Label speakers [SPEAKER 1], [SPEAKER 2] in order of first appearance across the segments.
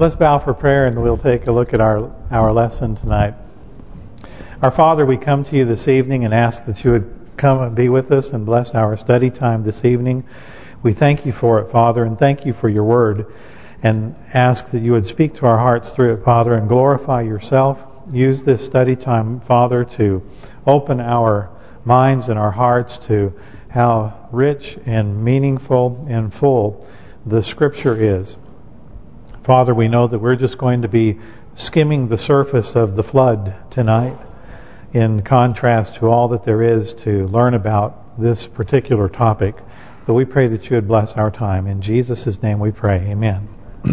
[SPEAKER 1] Let's bow for prayer and we'll take a look at our lesson tonight. Our Father, we come to you this evening and ask that you would come and be with us and bless our study time this evening. We thank you for it, Father, and thank you for your word, and ask that you would speak to our hearts through it, Father, and glorify yourself. Use this study time, Father, to open our minds and our hearts to how rich and meaningful and full the Scripture is. Father, we know that we're just going to be skimming the surface of the flood tonight in contrast to all that there is to learn about this particular topic. But we pray that you would bless our time. In Jesus' name we pray. Amen.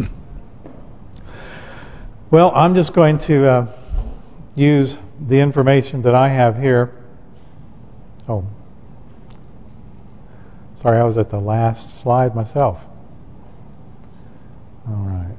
[SPEAKER 1] Well, I'm just going to use the information that I have here. Oh, sorry, I was at the last slide myself. All right.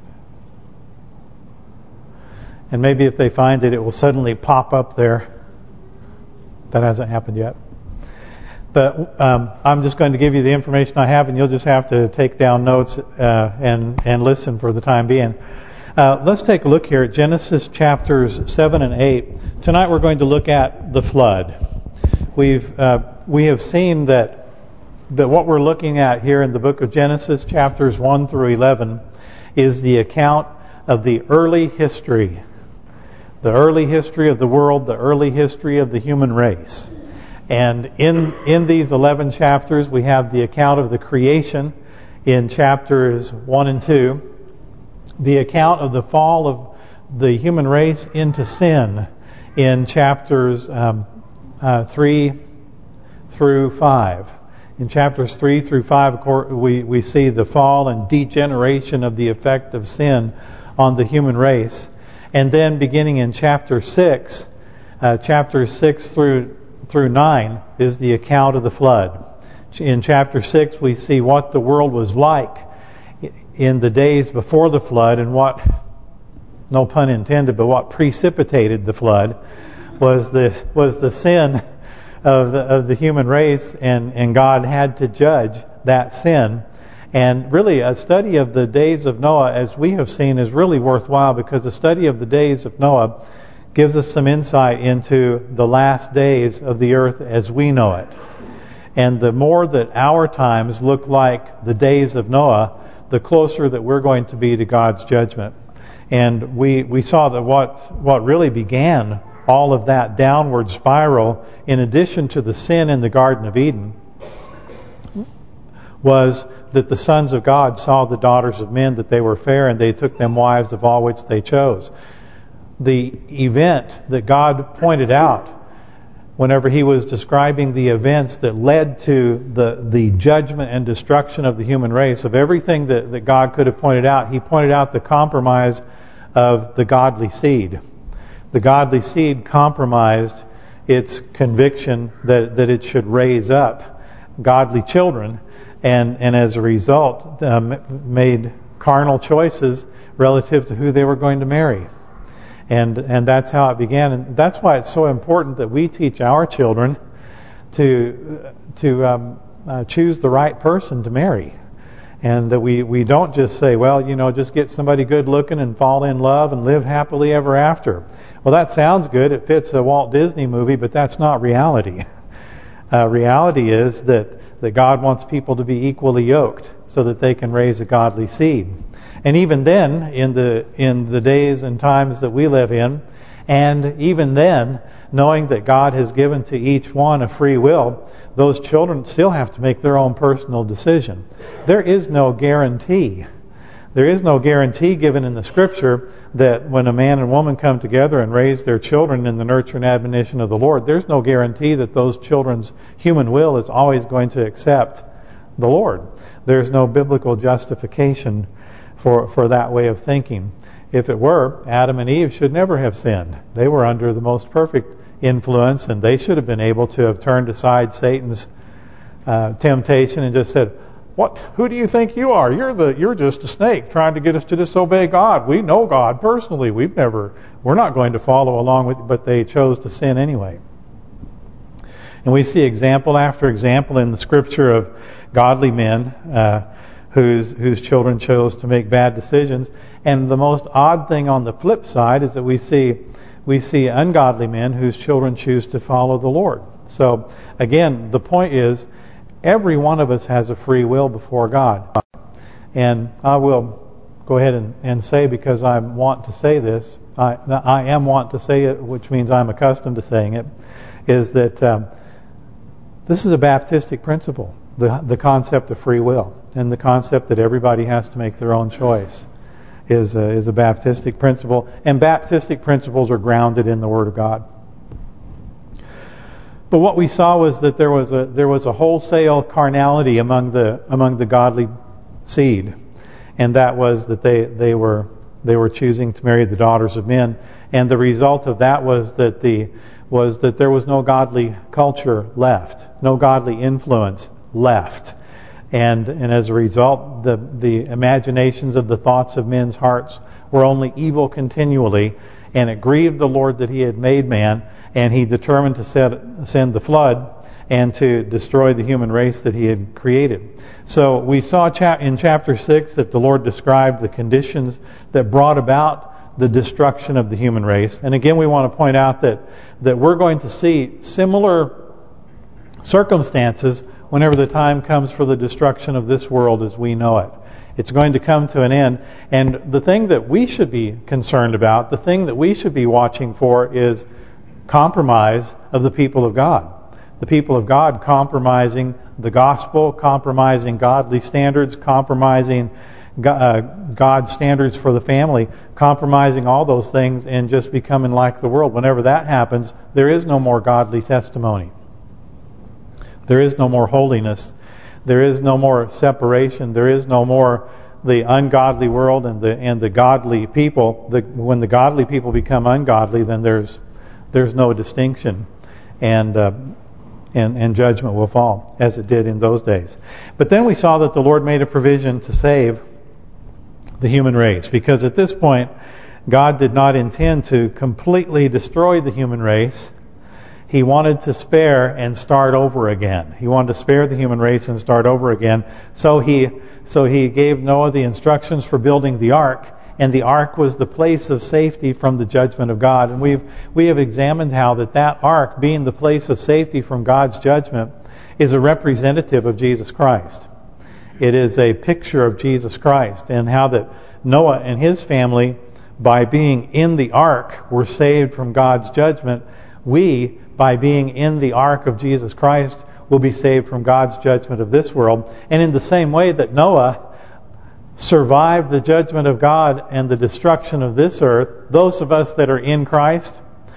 [SPEAKER 1] And maybe if they find it, it will suddenly pop up there. That hasn't happened yet. But I'm just going to give you the information I have, and you'll just have to take down notes and listen for the time being. Let's take a look here at Genesis chapters 7 and 8. Tonight we're going to look at the flood. We have seen that what we're looking at here in the book of Genesis, chapters 1 through 11, is the account of the early history. The early history of the world, the early history of the human race. And in these 11 chapters, we have the account of the creation in chapters 1 and 2. The account of the fall of the human race into sin in chapters 3 through 5. In chapters 3 through 5, we see the fall and degeneration of the effect of sin on the human race. And then beginning in chapter 6, chapters 6 through 9 is the account of the flood. In chapter 6 we see what the world was like in the days before the flood, and what, no pun intended, but what precipitated the flood was the sin of the human race, and God had to judge that sin. And really a study of the days of Noah, as we have seen, is really worthwhile, because the study of the days of Noah gives us some insight into the last days of the earth as we know it. And the more that our times look like the days of Noah, the closer that we're going to be to God's judgment. And we saw that what really began all of that downward spiral, in addition to the sin in the Garden of Eden, was that the sons of God saw the daughters of men, that they were fair, and they took them wives of all which they chose. The event that God pointed out whenever He was describing the events that led to the judgment and destruction of the human race, of everything that God could have pointed out, He pointed out the compromise of the godly seed. The godly seed compromised its conviction that it should raise up godly children, and as a result made carnal choices relative to who they were going to marry. And that's how it began. And that's why it's so important that we teach our children to choose the right person to marry. And that we don't just say, well, just get somebody good looking and fall in love and live happily ever after. Well, that sounds good. It fits a Walt Disney movie, but that's not reality. Reality is that God wants people to be equally yoked so that they can raise a godly seed. And even then, in the days and times that we live in, and even then, knowing that God has given to each one a free will, those children still have to make their own personal decision. There is no guarantee. There is no guarantee given in the Scripture that when a man and woman come together and raise their children in the nurture and admonition of the Lord, there's no guarantee that those children's human will is always going to accept the Lord. There's no biblical justification for that way of thinking. If it were, Adam and Eve should never have sinned. They were under the most perfect influence, and they should have been able to have turned aside Satan's temptation and just said, "What? Who do you think you are? You're just a snake trying to get us to disobey God. We know God personally. We're not going to follow along with," but they chose to sin anyway. And we see example after example in the Scripture of godly men whose children chose to make bad decisions. And the most odd thing on the flip side is that we see ungodly men whose children choose to follow the Lord. So again, the point is, every one of us has a free will before God. And I will go ahead and say, because I want to say this, I am want to say it, which means I'm accustomed to saying it, is that this is a Baptistic principle, the concept of free will, and the concept that everybody has to make their own choice is a Baptistic principle, and Baptistic principles are grounded in the Word of God. But what we saw was that there was a wholesale carnality among the godly seed, and that was that they were choosing to marry the daughters of men, and the result of that was that there was no godly culture left, no godly influence left, and as a result, the imaginations of the thoughts of men's hearts were only evil continually, and it grieved the Lord that He had made man, and He determined to send the flood and to destroy the human race that He had created. So we saw in chapter 6 that the Lord described the conditions that brought about the destruction of the human race. And again, we want to point out that we're going to see similar circumstances whenever the time comes for the destruction of this world as we know it. It's going to come to an end. And the thing that we should be concerned about, the thing that we should be watching for, is compromise of the people of God. The people of God compromising the gospel, compromising godly standards, compromising God's standards for the family, compromising all those things and just becoming like the world. Whenever that happens, there is no more godly testimony. There is no more holiness. There is no more separation. There is no more the ungodly world and the godly people. When the godly people become ungodly, then there's no distinction, and judgment will fall, as it did in those days. But then we saw that the Lord made a provision to save the human race, because at this point God did not intend to completely destroy the human race. He wanted to spare and start over again. He wanted to spare the human race and start over again. So he gave Noah the instructions for building the ark, and the ark was the place of safety from the judgment of God. And we have examined how that ark, being the place of safety from God's judgment, is a representative of Jesus Christ. It is a picture of Jesus Christ, and how that Noah and his family, by being in the ark, were saved from God's judgment. We, by being in the ark of Jesus Christ, will be saved from God's judgment of this world. And in the same way that Noah survived the judgment of God and the destruction of this earth, those of us that are in Christ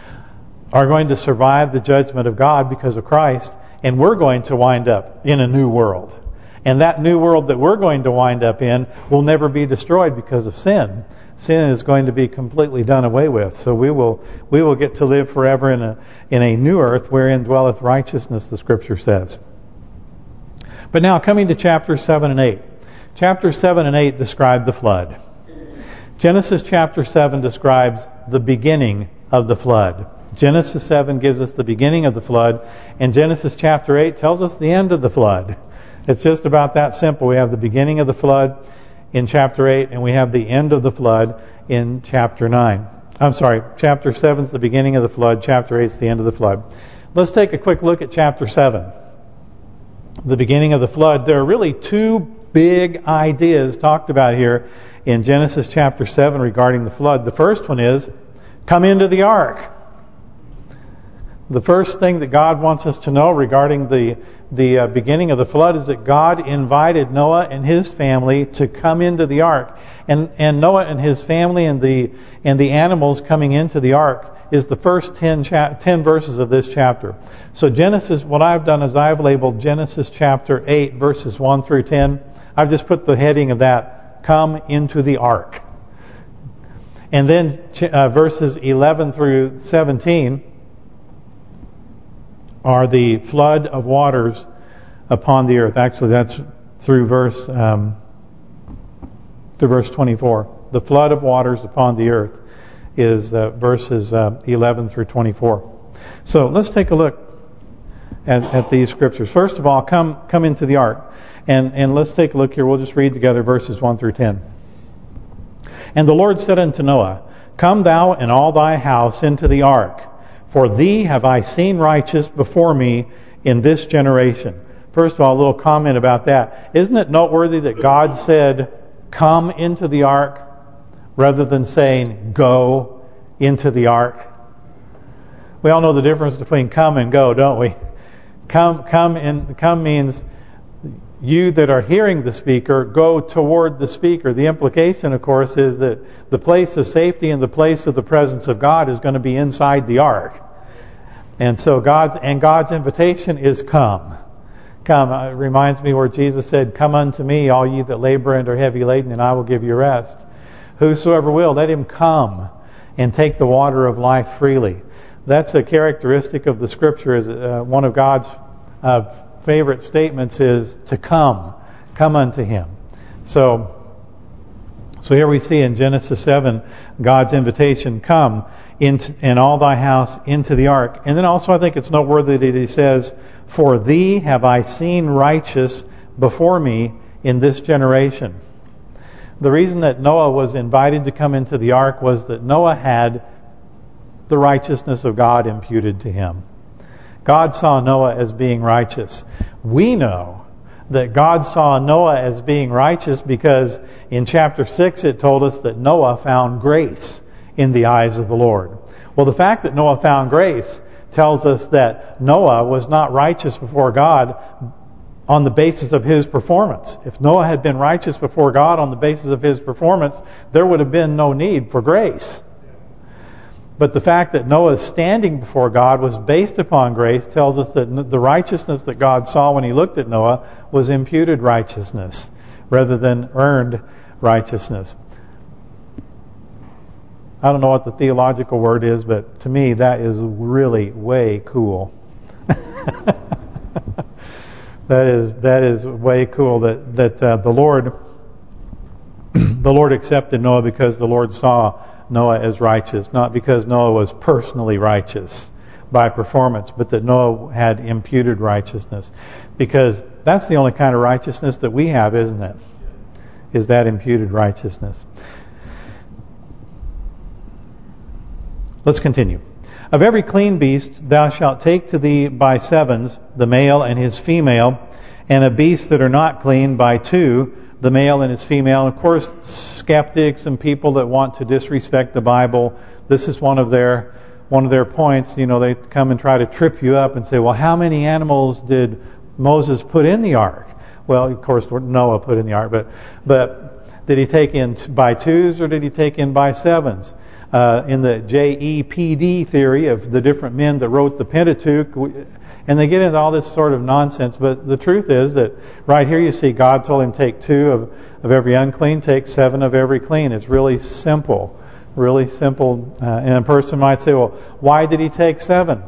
[SPEAKER 1] are going to survive the judgment of God because of Christ, and we're going to wind up in a new world. And that new world that we're going to wind up in will never be destroyed because of sin. Sin is going to be completely done away with. So we will get to live forever in a new earth wherein dwelleth righteousness, the Scripture says. But now coming to chapter 7 and 8. Chapter 7 and 8 describe the flood. Genesis chapter 7 describes the beginning of the flood. Genesis 7 gives us the beginning of the flood, and Genesis chapter 8 tells us the end of the flood. It's just about that simple. We have the beginning of the flood in chapter 8, and we have the end of the flood in chapter 9. I'm sorry, chapter 7 is the beginning of the flood, chapter 8 is the end of the flood. Let's take a quick look at chapter 7. The beginning of the flood. There are really two big ideas talked about here in Genesis chapter 7 regarding the flood. The first one is, come into the ark. The first thing that God wants us to know regarding the beginning of the flood is that God invited Noah and his family to come into the ark. And Noah and his family and the animals coming into the ark is the first 10 verses of this chapter. So Genesis, what I've done is I've labeled Genesis chapter 8 verses 1 through 10. I've just put the heading of that, come into the ark. And then verses 11 through 17 are the flood of waters upon the earth. Actually, that's through verse 24. The flood of waters upon the earth is verses 11 through 24. So let's take a look at these scriptures. First of all, come into the ark. And let's take a look here. We'll just read together verses 1 through 10. And the Lord said unto Noah, Come thou and all thy house into the ark, for thee have I seen righteous before me in this generation. First of all, a little comment about that. Isn't it noteworthy that God said, come into the ark, rather than saying, go into the ark? We all know the difference between come and go, don't we? Come means you that are hearing the speaker go toward the speaker. The implication, of course, is that the place of safety and the place of the presence of God is going to be inside the ark. And so God's invitation is come. Come. It reminds me where Jesus said, Come unto me, all ye that labor and are heavy laden, and I will give you rest. Whosoever will, let him come and take the water of life freely. That's a characteristic of the Scripture. Is one of God's favorite statements is to come unto Him. So here we see in Genesis 7 God's invitation, come in all thy house into the ark. And then also I think it's noteworthy that He says, for thee have I seen righteous before me in this generation. The reason that Noah was invited to come into the ark was that Noah had the righteousness of God imputed to him. God saw Noah as being righteous. We know that God saw Noah as being righteous because in chapter 6 it told us that Noah found grace in the eyes of the Lord. Well, the fact that Noah found grace tells us that Noah was not righteous before God on the basis of his performance. If Noah had been righteous before God on the basis of his performance, there would have been no need for grace. But the fact that Noah's standing before God was based upon grace tells us that the righteousness that God saw when He looked at Noah was imputed righteousness rather than earned righteousness. I don't know what the theological word is, but to me that is really way cool. That is way cool that the Lord accepted Noah because the Lord saw Noah as righteous, not because Noah was personally righteous by performance, but that Noah had imputed righteousness. Because that's the only kind of righteousness that we have, isn't it? Is that imputed righteousness. Let's continue. Of every clean beast thou shalt take to thee by sevens, the male and his female, and of beasts that are not clean by two, the male and his female. And of course, skeptics and people that want to disrespect the Bible, this is one of their points. You know, they come and try to trip you up and say, well, how many animals did Moses put in the ark? Well, of course, Noah put in the ark, but did he take in by twos or did he take in by sevens? In the JEPD theory of the different men that wrote the Pentateuch, and they get into all this sort of nonsense, but the truth is that right here you see God told him take 2 of every unclean, take 7 of every clean. It's really simple, and a person might say, well, why did he take 7?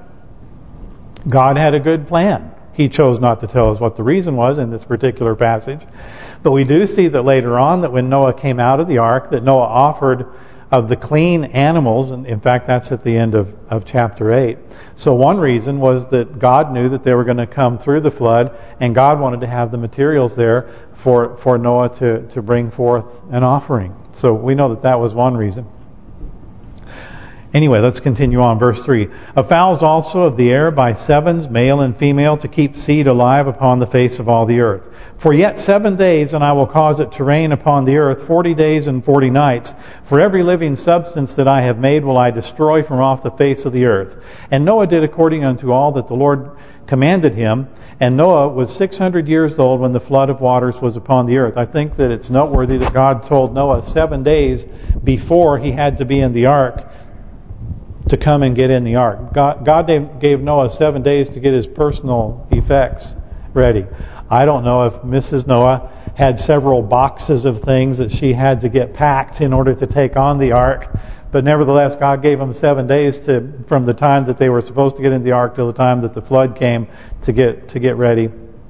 [SPEAKER 1] God had a good plan. He chose not to tell us what the reason was in this particular passage. But we do see that later on, that when Noah came out of the ark, that Noah offered of the clean animals, and in fact that's at the end of chapter 8. So one reason was that God knew that they were going to come through the flood, and God wanted to have the materials there for Noah to bring forth an offering. So we know that was one reason. Anyway, let's continue on. Verse 3. Of fowls also of the air by sevens, male and female, to keep seed alive upon the face of all the earth. For yet 7 days, and I will cause it to rain upon the earth 40 days and 40 nights. For every living substance that I have made will I destroy from off the face of the earth. And Noah did according unto all that the Lord commanded him. And Noah was 600 years old when the flood of waters was upon the earth. I think that it's noteworthy that God told Noah 7 days before he had to be in the ark to come and get in the ark. God gave Noah 7 days to get his personal effects ready. I don't know if Mrs. Noah had several boxes of things that she had to get packed in order to take on the ark, but nevertheless God gave them 7 days from the time that they were supposed to get in the ark till the time that the flood came to get ready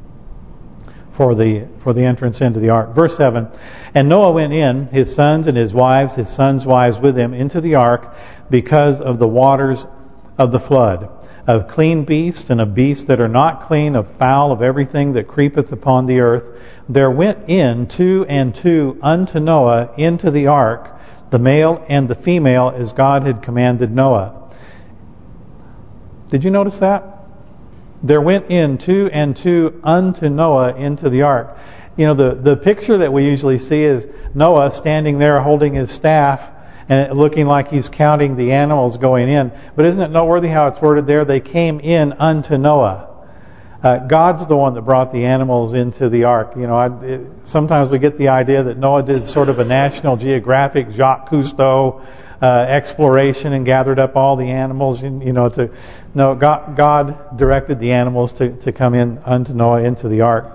[SPEAKER 1] for the entrance into the ark. Verse 7, and Noah went in, his sons and his sons' wives with him, into the ark because of the waters of the flood. of clean beasts and of beasts that are not clean, of fowl, of everything that creepeth upon the earth. There went in 2 and 2 unto Noah into the ark, the male and the female, as God had commanded Noah. Did you notice that? There went in 2 and 2 unto Noah into the ark. You know, the picture that we usually see is Noah standing there holding his staff and looking like he's counting the animals going in. But isn't it noteworthy how it's worded there? They came in unto Noah. God's the one that brought the animals into the ark. You know, sometimes we get the idea that Noah did sort of a National Geographic, Jacques Cousteau exploration and gathered up all the animals. God directed the animals to come in unto Noah into the ark.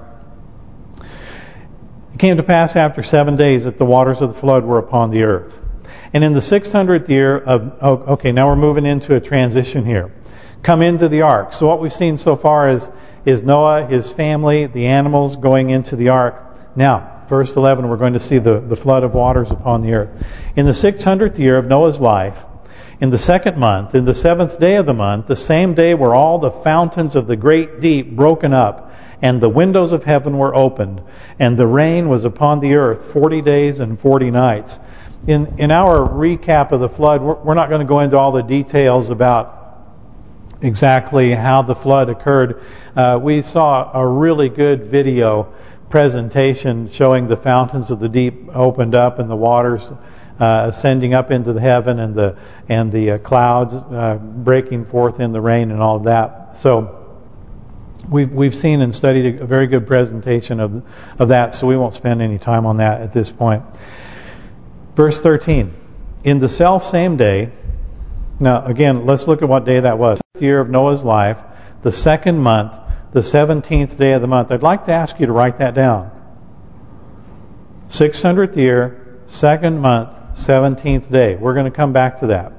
[SPEAKER 1] It came to pass after 7 days that the waters of the flood were upon the earth. And in the 600th year of... Okay, now we're moving into a transition here. Come into the ark. So what we've seen so far is Noah, his family, the animals going into the ark. Now, verse 11, we're going to see the flood of waters upon the earth. In the 600th year of Noah's life, in the 2nd month, in the 7th day of the month, the same day were all the fountains of the great deep broken up, and the windows of heaven were opened, and the rain was upon the earth 40 days and 40 nights. In our recap of the flood, we're not going to go into all the details about exactly how the flood occurred. We saw a really good video presentation showing the fountains of the deep opened up and the waters ascending up into the heaven and the clouds breaking forth in the rain and all of that. So we've seen and studied a very good presentation of that, so we won't spend any time on that at this point. Verse 13, in the self same day. Now again, let's look at what day that was. The year of Noah's life, the 2nd month, the 17th day of the month. I'd like to ask you to write that down. 600th year, 2nd month, 17th day. We're going to come back to that.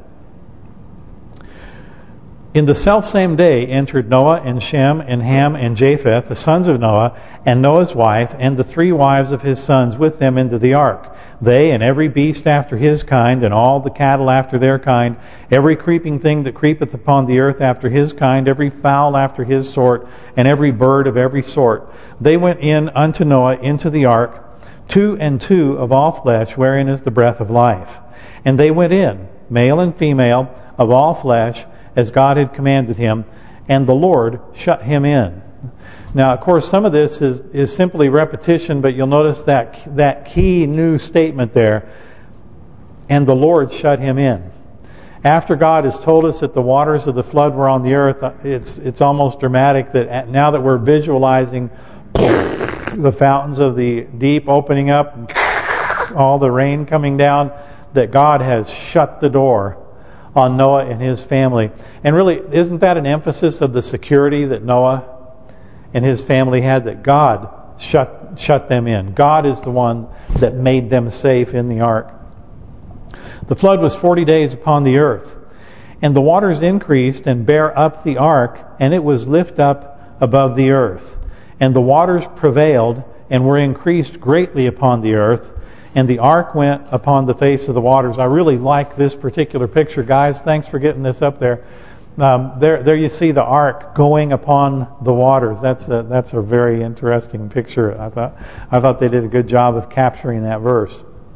[SPEAKER 1] In the selfsame day entered Noah and Shem and Ham and Japheth, the sons of Noah, and Noah's wife, and the 3 wives of his sons with them into the ark. They and every beast after his kind, and all the cattle after their kind, every creeping thing that creepeth upon the earth after his kind, every fowl after his sort, and every bird of every sort. They went in unto Noah into the ark, 2 and 2 of all flesh, wherein is the breath of life. And they went in, male and female, of all flesh, as God had commanded him, and the Lord shut him in. Now, of course, some of this is simply repetition, but you'll notice that key new statement there, and the Lord shut him in. After God has told us that the waters of the flood were on the earth, it's almost dramatic that now that we're visualizing the fountains of the deep opening up, all the rain coming down, that God has shut the door on Noah and his family. And really, isn't that an emphasis of the security that Noah and his family had, that God shut them in? God is the one that made them safe in the ark. The flood was 40 days upon the earth, and the waters increased and bare up the ark, and it was lift up above the earth. And the waters prevailed and were increased greatly upon the earth, and the ark went upon the face of the waters. I really like this particular picture, guys. Thanks for getting this up there. There you see the ark going upon the waters. That's a very interesting picture. I thought they did a good job of capturing that verse.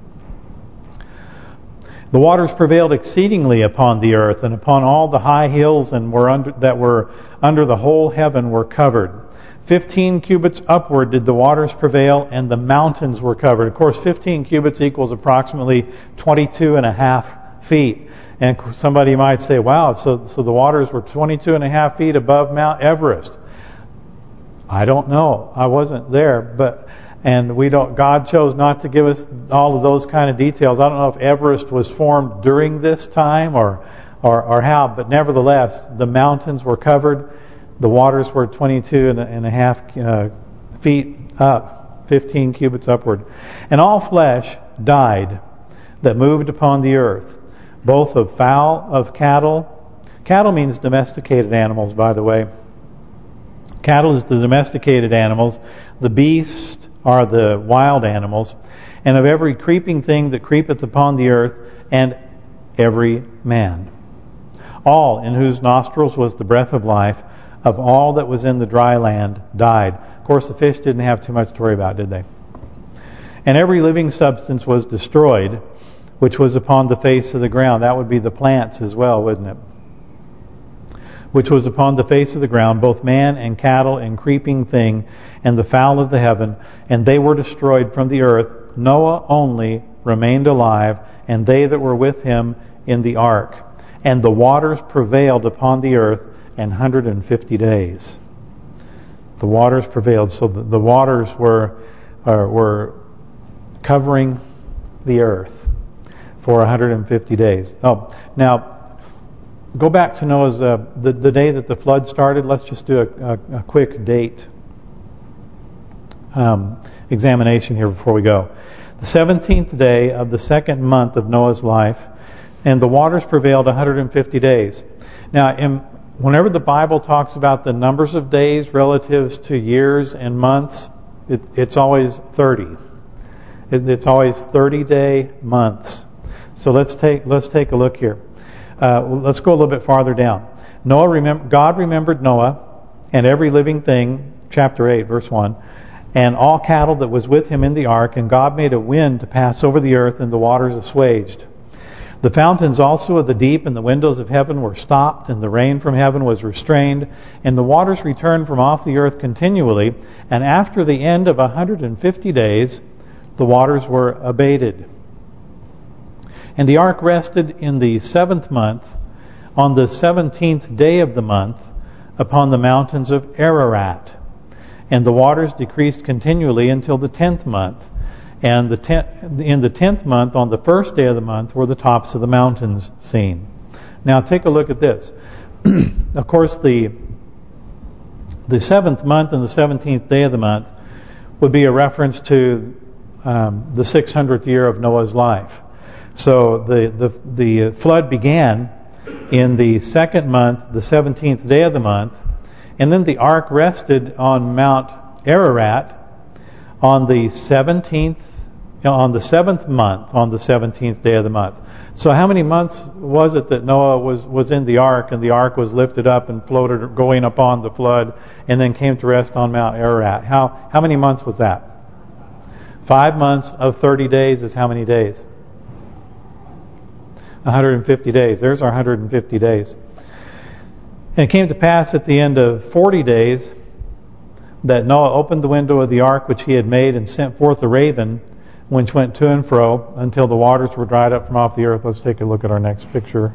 [SPEAKER 1] The waters prevailed exceedingly upon the earth, and upon all the high hills and were under the whole heaven were covered. 15 cubits upward did the waters prevail, and the mountains were covered. Of course, 15 cubits equals approximately 22.5 feet. And somebody might say, wow, so the waters were 22.5 feet above Mount Everest. I don't know. I wasn't there, God chose not to give us all of those kind of details. I don't know if Everest was formed during this time or how, but nevertheless, the mountains were covered. The waters were 22.5 feet up, 15 cubits upward. And all flesh died that moved upon the earth, both of fowl, of cattle. Cattle means domesticated animals, by the way. Cattle is the domesticated animals. The beasts are the wild animals. And of every creeping thing that creepeth upon the earth, and every man. All in whose nostrils was the breath of life, of all that was in the dry land, died. Of course, the fish didn't have too much to worry about, did they? And every living substance was destroyed, which was upon the face of the ground. That would be the plants as well, wouldn't it? Which was upon the face of the ground, both man and cattle and creeping thing, and the fowl of the heaven, and they were destroyed from the earth. Noah only remained alive, and they that were with him in the ark. And the waters prevailed upon the earth 150 days. The waters prevailed, so the waters were covering the earth for 150 days. Oh, now go back to Noah's the day that the flood started. Let's just do a quick date examination here before we go. The 17th day of the second month of Noah's life, and the waters prevailed 150 days. Now, whenever the Bible talks about the numbers of days relative to years and months, it's always 30. It's always 30-day months. So let's take a look here. Let's go a little bit farther down. God remembered Noah and every living thing, chapter 8, verse 1, and all cattle that was with him in the ark, and God made a wind to pass over the earth, and the waters assuaged. The fountains also of the deep and the windows of heaven were stopped, and the rain from heaven was restrained, and the waters returned from off the earth continually, and after the end of 150 days, the waters were abated. And the ark rested in the 7th month, on the 17th day of the month, upon the mountains of Ararat. And the waters decreased continually until the 10th month. And in the 10th month, on the first day of the month, were the tops of the mountains seen. Now take a look at this. Of course, the 7th month and the 17th day of the month would be a reference to the 600th year of Noah's life. So the flood began in the 2nd month, the 17th day of the month, and then the ark rested on Mount Ararat on the 17th, on the 7th month, on the 17th day of the month. So how many months was it that Noah was in the ark, and the ark was lifted up and floated, going upon the flood, and then came to rest on Mount Ararat? How many months was that? 5 months of 30 days is how many days? 150 days. There's our 150 days. And it came to pass at the end of 40 days that Noah opened the window of the ark which he had made, and sent forth a raven, which went to and fro until the waters were dried up from off the earth. Let's take a look at our next picture.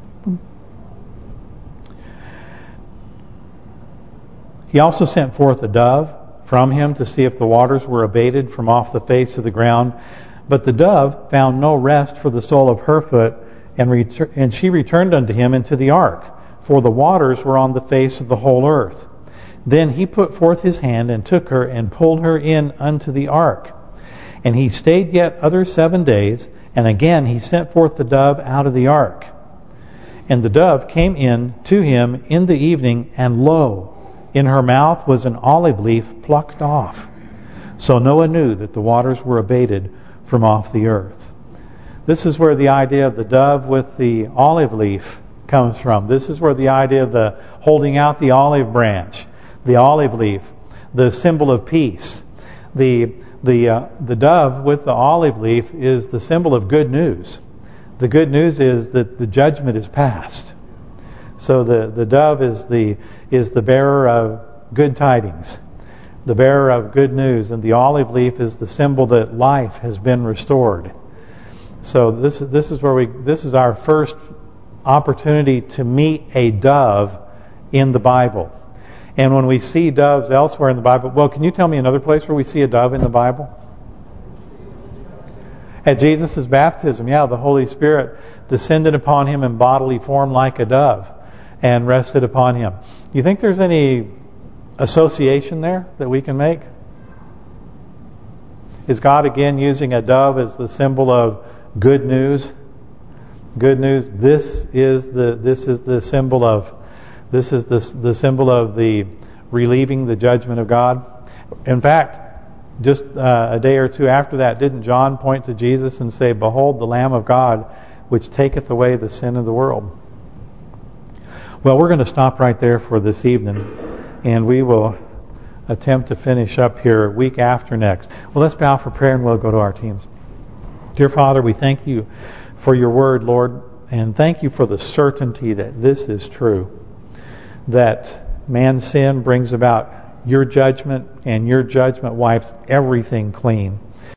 [SPEAKER 1] He also sent forth a dove from him to see if the waters were abated from off the face of the ground. But the dove found no rest for the sole of her foot, and she returned unto him into the ark, for the waters were on the face of the whole earth. Then he put forth his hand, and took her, and pulled her in unto the ark. And he stayed yet other 7 days, and again he sent forth the dove out of the ark. And the dove came in to him in the evening, and lo, in her mouth was an olive leaf plucked off. So Noah knew that the waters were abated from off the earth. This is where the idea of the dove with the olive leaf comes from. This is where the idea of the holding out the olive branch, the olive leaf, the symbol of peace. The dove with the olive leaf is the symbol of good news. The good news is that the judgment is past. So the dove is the bearer of good tidings, the bearer of good news, and the olive leaf is the symbol that life has been restored. So this is our first opportunity to meet a dove in the Bible. And when we see doves elsewhere in the Bible, well, can you tell me another place where we see a dove in the Bible? At Jesus' baptism, yeah, the Holy Spirit descended upon him in bodily form like a dove and rested upon him. Do you think there's any association there that we can make? Is God again using a dove as the symbol of good news? Good news. This is the symbol of the relieving the judgment of God. In fact, just a day or two after that, didn't John point to Jesus and say, "Behold, the Lamb of God, which taketh away the sin of the world"? Well, we're going to stop right there for this evening, and we will attempt to finish up here week after next. Well, let's bow for prayer and we'll go to our teams. Dear Father, we thank you for your word, Lord, and thank you for the certainty that this is true, that man's sin brings about your judgment, and your judgment wipes everything clean.